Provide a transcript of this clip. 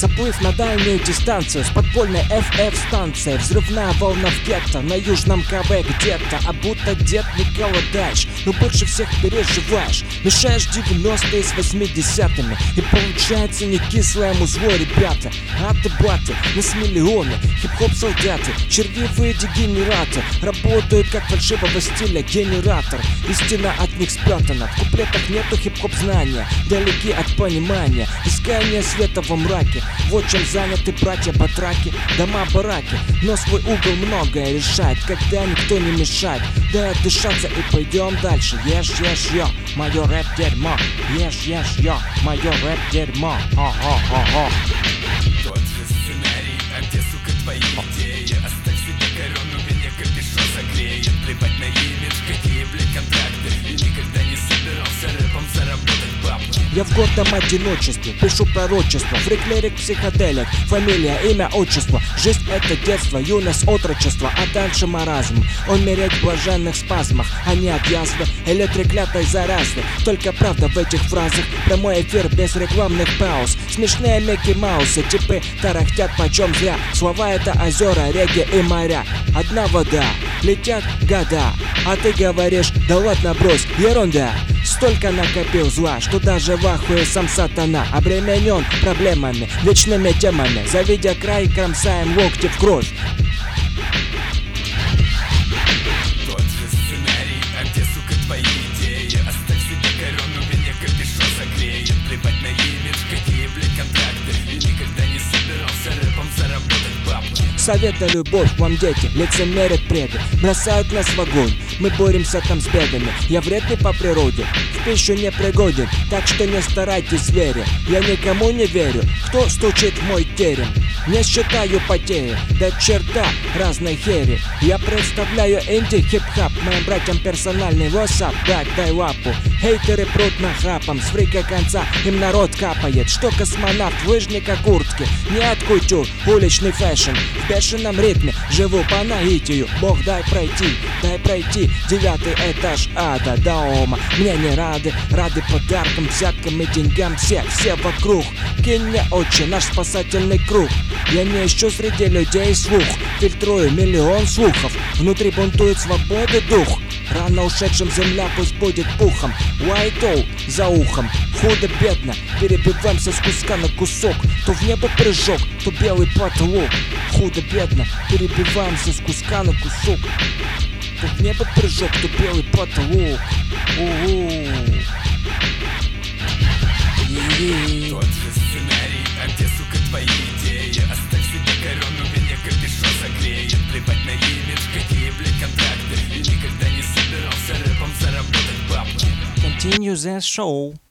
Заплыв на дальнюю дистанцию с подпольной FF-станцией. Взрывная волна в гетто на южном КВ где-то. А будто дед Никола Дач, но больше всех переживаешь. Мешаешь 90-е с 80-ми, и получается не кислое музло, ребята. Аты-баты, нас миллионы, хип-хоп солдаты, червивые дегенераты работают как фальшивого стиля генератор. Истина от них спрятана, в куплетах нету хип-хоп знания, далеки от понимания, искание света во мраке. Вот чем заняты братья-батраки, дома-бараки. Но свой угол многое решает, когда никто не мешает. Дай отдышаться и пойдем дальше. Ешь-ешь-ё, моё рэп-дерьмо. Ешь-ешь-ё, моё рэп-дерьмо. О-о-о-о. Тот же сценарий, а где, сука, твои идеи? Оставь себе корону, меня капюшон согреет. Плевать на имидж, какие, блядь, контракты. И никогда не собирался рэпом заработать бабки. Я в гордом одиночестве пишу пророчество. Фриклерик, психоделик, фамилия, имя, отчество. Жизнь — это детство, юность, отрочество, а дальше маразм. Умереть в блаженных спазмах, а не от язвы или треклятой заразы. Только правда в этих фразах, прямой эфир без рекламных пауз. Смешные Микки Маусы, типы тарахтят почем зря. Слова — это озера, реки и моря. Одна вода, летят года, а ты говоришь: да ладно, брось, ерунда. Столько накопил зла, что даже в ахуе сам сатана. Обременен проблемами, вечными темами. Завидя край, кромсаем локти в кровь. Тот же сценарий, а где, сука, твои идеи? Оставь себе корону, меня капюшон согреет. Плевать на имидж, какие, блядь, контракты. И никогда не собирался рэпом заработать бабки. Совет да любовь вам, дети, лицемерят преды. Бросают нас в огонь, мы боремся там с бедами. Я вредный по природе, в пищу не пригоден, так что не старайтесь, звери. Я никому не верю, кто стучит в мой терем. Не считаю потери, до черта разной хери. Я представляю инди-хип-хап, моим братьям персональный WhatsApp. Дай лапу, хейтеры прут нахрапом. С фрика конца им народ капает. Что космонавт в лыжника куртки, не от кутюр, уличный фэшн. В бешеном ритме живу по наитию. Бог, дай пройти 9-й этаж ада дома. Мне не рады подаркам, взяткам и деньгам. Все вокруг, кинь мне отче наш спасательный круг. Я не ищу среди людей слух, фильтрую миллион слухов. Внутри бунтует свободы дух. Рано ушедшим земля пусть будет пухом. Уайт-оу за ухом. Худо-бедно перебиваемся с куска на кусок. То в небо прыжок, то белый потолок. Худо-бедно перебиваемся с куска на кусок. То в небо прыжок, то белый потолок. Тот же сценарий, а где, сука, твои идеи? Оставь себе корону, меня капюшон согреет. Плевать на имидж, какие, блядь, контракты. И никогда не собирался рэпом заработать бабки. Continue the show.